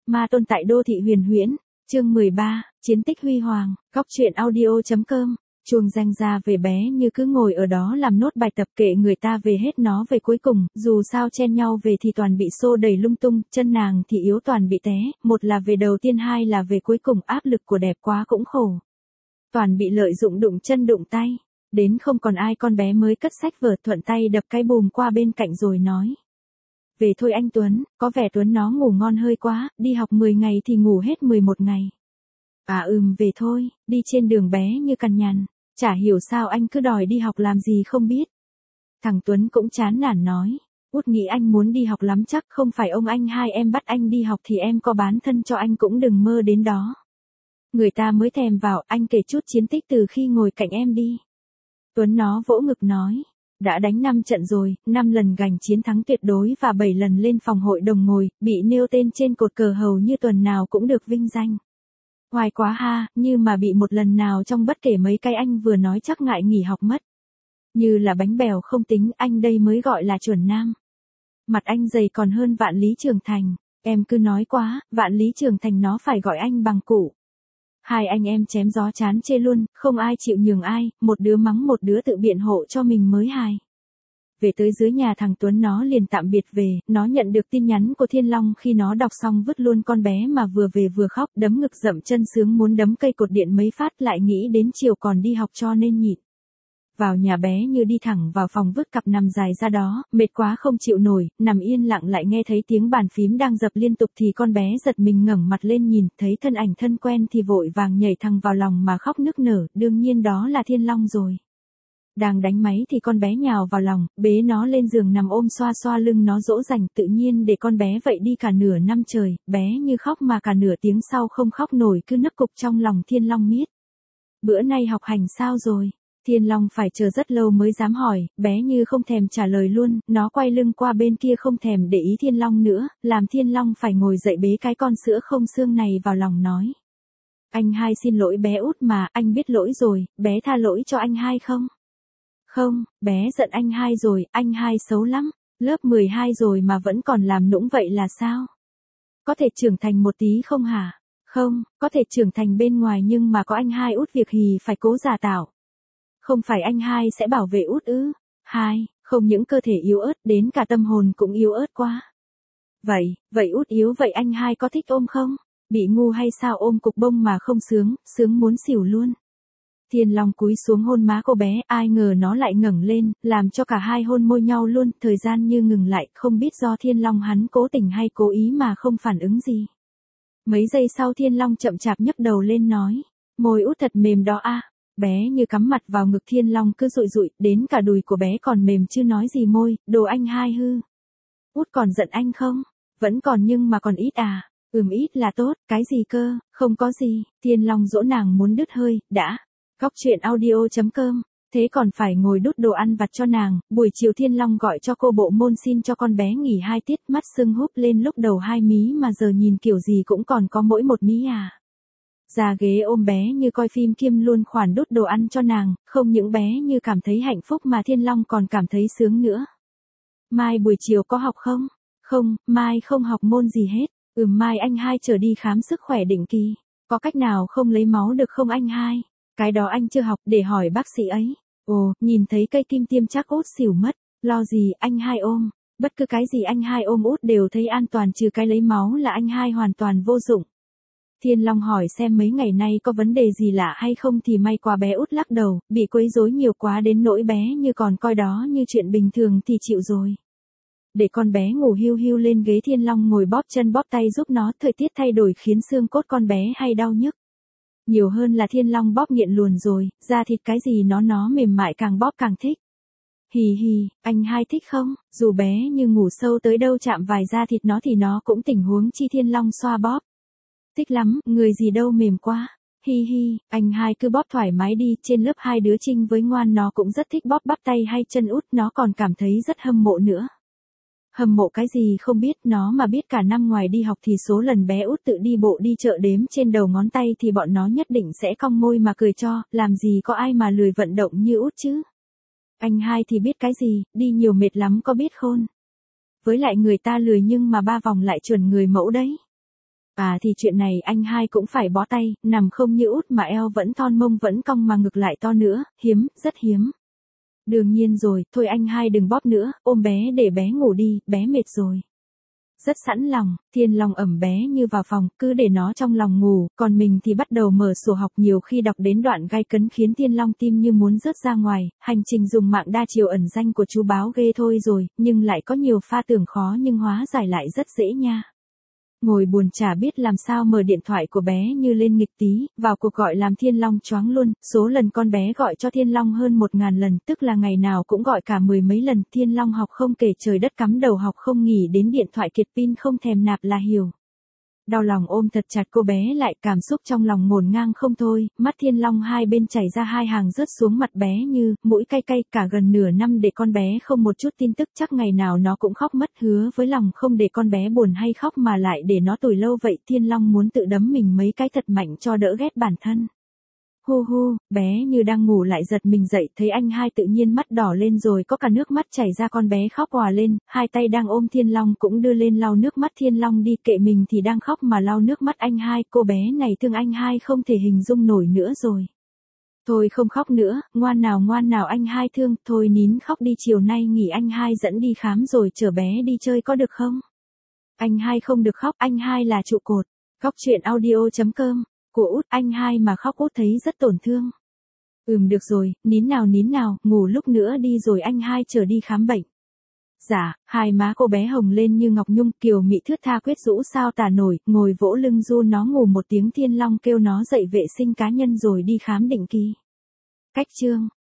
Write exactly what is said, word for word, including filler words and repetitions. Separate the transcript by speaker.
Speaker 1: Ma tôn tại đô thị huyền huyễn, chương mười ba, chiến tích huy hoàng, góc truyện audio.com, chuông danh ra về bé như cứ ngồi ở đó làm nốt bài tập kệ người ta về hết nó về cuối cùng, dù sao chen nhau về thì toàn bị xô đẩy lung tung, chân nàng thì yếu toàn bị té, một là về đầu tiên hai là về cuối cùng áp lực của đẹp quá cũng khổ. Toàn bị lợi dụng đụng chân đụng tay, đến không còn ai con bé mới cất sách vở thuận tay đập cái bùm qua bên cạnh rồi nói. Về thôi anh Tuấn, có vẻ Tuấn nó ngủ ngon hơi quá, đi học mười ngày thì ngủ hết mười một ngày. À ừm về thôi, đi trên đường bé như cằn nhằn, chả hiểu sao anh cứ đòi đi học làm gì không biết. Thằng Tuấn cũng chán nản nói, Út nghĩ anh muốn đi học lắm chắc không phải ông anh hai em bắt anh đi học thì em có bán thân cho anh cũng đừng mơ đến đó. Người ta mới thèm vào, anh kể chút chiến tích từ khi ngồi cạnh em đi. Tuấn nó vỗ ngực nói. Đã đánh năm trận rồi, năm lần giành chiến thắng tuyệt đối và bảy lần lên phòng hội đồng ngồi, bị nêu tên trên cột cờ hầu như tuần nào cũng được vinh danh. Hoài quá ha, như mà bị một lần nào trong bất kể mấy cái anh vừa nói chắc ngại nghỉ học mất. Như là bánh bèo không tính, anh đây mới gọi là chuẩn nam. Mặt anh dày còn hơn Vạn Lý Trường Thành, em cứ nói quá, Vạn Lý Trường Thành nó phải gọi anh bằng cụ. Hai anh em chém gió chán chê luôn, không ai chịu nhường ai, một đứa mắng một đứa tự biện hộ cho mình mới hài. Về tới dưới nhà thằng Tuấn nó liền tạm biệt về, nó nhận được tin nhắn của Thiên Long khi nó đọc xong vứt luôn con bé mà vừa về vừa khóc đấm ngực dậm chân sướng muốn đấm cây cột điện mấy phát lại nghĩ đến chiều còn đi học cho nên nhịn. Vào nhà bé như đi thẳng vào phòng vứt cặp nằm dài ra đó, mệt quá không chịu nổi, nằm yên lặng lại nghe thấy tiếng bàn phím đang dập liên tục thì con bé giật mình ngẩng mặt lên nhìn, thấy thân ảnh thân quen thì vội vàng nhảy thẳng vào lòng mà khóc nức nở, đương nhiên đó là Thiên Long rồi. Đang đánh máy thì con bé nhào vào lòng, bế nó lên giường nằm ôm xoa xoa lưng nó dỗ dành tự nhiên để con bé vậy đi cả nửa năm trời, bé như khóc mà cả nửa tiếng sau không khóc nổi cứ nức cục trong lòng Thiên Long miết. Bữa nay học hành sao rồi? Thiên Long phải chờ rất lâu mới dám hỏi, bé như không thèm trả lời luôn, nó quay lưng qua bên kia không thèm để ý Thiên Long nữa, làm Thiên Long phải ngồi dậy bế cái con sữa không xương này vào lòng nói. Anh hai xin lỗi bé Út mà, anh biết lỗi rồi, bé tha lỗi cho anh hai không? Không, bé giận anh hai rồi, anh hai xấu lắm, lớp mười hai rồi mà vẫn còn làm nũng vậy là sao? Có thể trưởng thành một tí không hả? Không, có thể trưởng thành bên ngoài nhưng mà có anh hai Út việc hì phải cố giả tạo. Không phải anh hai sẽ bảo vệ Út ư? Hai, không những cơ thể yếu ớt đến cả tâm hồn cũng yếu ớt quá. Vậy, vậy Út yếu vậy anh hai có thích ôm không? Bị ngu hay sao ôm cục bông mà không sướng, sướng muốn xỉu luôn. Thiên Long cúi xuống hôn má cô bé, ai ngờ nó lại ngẩng lên, làm cho cả hai hôn môi nhau luôn, thời gian như ngừng lại, không biết do Thiên Long hắn cố tình hay cố ý mà không phản ứng gì. Mấy giây sau Thiên Long chậm chạp nhấc đầu lên nói, môi Út thật mềm đó a. Bé như cắm mặt vào ngực Thiên Long cứ dụi dụi, đến cả đùi của bé còn mềm chứ nói gì môi, đồ anh hai hư. Út còn giận anh không? Vẫn còn nhưng mà còn ít à? Ừm ít là tốt, cái gì cơ, không có gì, Thiên Long dỗ nàng muốn đứt hơi, đã. Góc truyện audio.com, thế còn phải ngồi đút đồ ăn vặt cho nàng, buổi chiều Thiên Long gọi cho cô bộ môn xin cho con bé nghỉ hai tiết mắt sưng húp lên lúc đầu hai mí mà giờ nhìn kiểu gì cũng còn có mỗi một mí à. Ra ghế ôm bé như coi phim kiêm luôn khoản đút đồ ăn cho nàng, không những bé như cảm thấy hạnh phúc mà Thiên Long còn cảm thấy sướng nữa. Mai buổi chiều có học không? Không, mai không học môn gì hết. Ừm mai anh hai trở đi khám sức khỏe định kỳ. Có cách nào không lấy máu được không anh hai? Cái đó anh chưa học để hỏi bác sĩ ấy. Ồ, nhìn thấy cây kim tiêm chắc Út xỉu mất. Lo gì anh hai ôm. Bất cứ cái gì anh hai ôm Út đều thấy an toàn trừ cái lấy máu là anh hai hoàn toàn vô dụng. Thiên Long hỏi xem mấy ngày nay có vấn đề gì lạ hay không thì may quá bé Út lắc đầu, bị quấy rối nhiều quá đến nỗi bé như còn coi đó như chuyện bình thường thì chịu rồi. Để con bé ngủ hiu hiu lên ghế Thiên Long ngồi bóp chân bóp tay giúp nó, thời tiết thay đổi khiến xương cốt con bé hay đau nhức. Nhiều hơn là Thiên Long bóp nghiện luồn rồi, da thịt cái gì nó nó mềm mại càng bóp càng thích. Hì hì, anh hai thích không? Dù bé như ngủ sâu tới đâu chạm vài da thịt nó thì nó cũng tình huống chi Thiên Long xoa bóp. Thích lắm, người gì đâu mềm quá. Hi hi, anh hai cứ bóp thoải mái đi, trên lớp hai đứa Trinh với Ngoan nó cũng rất thích bóp bắp tay hay chân Út, nó còn cảm thấy rất hâm mộ nữa. Hâm mộ cái gì không biết, nó mà biết cả năm ngoài đi học thì số lần bé Út tự đi bộ đi chợ đếm trên đầu ngón tay thì bọn nó nhất định sẽ cong môi mà cười cho, làm gì có ai mà lười vận động như Út chứ. Anh hai thì biết cái gì, đi nhiều mệt lắm có biết khôn. Với lại người ta lười nhưng mà ba vòng lại chuẩn người mẫu đấy. À thì chuyện này anh hai cũng phải bó tay, nằm không như út mà eo vẫn thon mông vẫn cong mà ngực lại to nữa, hiếm, rất hiếm. Đương nhiên rồi, thôi anh hai đừng bóp nữa, ôm bé để bé ngủ đi, bé mệt rồi. Rất sẵn lòng, Thiên Long ẩm bé như vào phòng, cứ để nó trong lòng ngủ, còn mình thì bắt đầu mở sổ học, nhiều khi đọc đến đoạn gai cấn khiến Thiên Long tim như muốn rớt ra ngoài, hành trình dùng mạng đa chiều ẩn danh của chú báo ghê thôi rồi, nhưng lại có nhiều pha tưởng khó nhưng hóa giải lại rất dễ nha. Ngồi buồn chả biết làm sao mở điện thoại của bé như lên nghịch tí, vào cuộc gọi làm Thiên Long choáng luôn, số lần con bé gọi cho Thiên Long hơn một ngàn lần, tức là ngày nào cũng gọi cả mười mấy lần, Thiên Long học không kể trời đất cắm đầu học không nghỉ đến điện thoại kiệt pin không thèm nạp là hiểu. Đau lòng ôm thật chặt cô bé lại, cảm xúc trong lòng ngổn ngang không thôi, mắt Thiên Long hai bên chảy ra hai hàng rớt xuống mặt bé như, mũi cay cay, cả gần nửa năm để con bé không một chút tin tức, chắc ngày nào nó cũng khóc mất, hứa với lòng không để con bé buồn hay khóc mà lại để nó tủi lâu vậy. Thiên Long muốn tự đấm mình mấy cái thật mạnh cho đỡ ghét bản thân. Hu hu, bé như đang ngủ lại giật mình dậy, thấy anh hai tự nhiên mắt đỏ lên rồi có cả nước mắt chảy ra, con bé khóc òa lên, hai tay đang ôm Thiên Long cũng đưa lên lau nước mắt Thiên Long đi, kệ mình thì đang khóc mà lau nước mắt anh hai, cô bé này thương anh hai không thể hình dung nổi nữa rồi. Thôi không khóc nữa, ngoan nào ngoan nào anh hai thương, thôi nín khóc đi, chiều nay nghỉ anh hai dẫn đi khám rồi chở bé đi chơi có được không? Anh hai không được khóc, anh hai là trụ cột. Góc truyện audio chấm com của Út, anh hai mà khóc Út thấy rất tổn thương. Ừm được rồi, nín nào nín nào, ngủ lúc nữa đi rồi anh hai chở đi khám bệnh. Dạ, hai má cô bé hồng lên như ngọc nhung, kiều mị thướt tha quyết rũ sao tả nổi, ngồi vỗ lưng ru nó ngủ một tiếng. Thiên Long kêu nó dậy vệ sinh cá nhân rồi đi khám định kỳ. Cách chương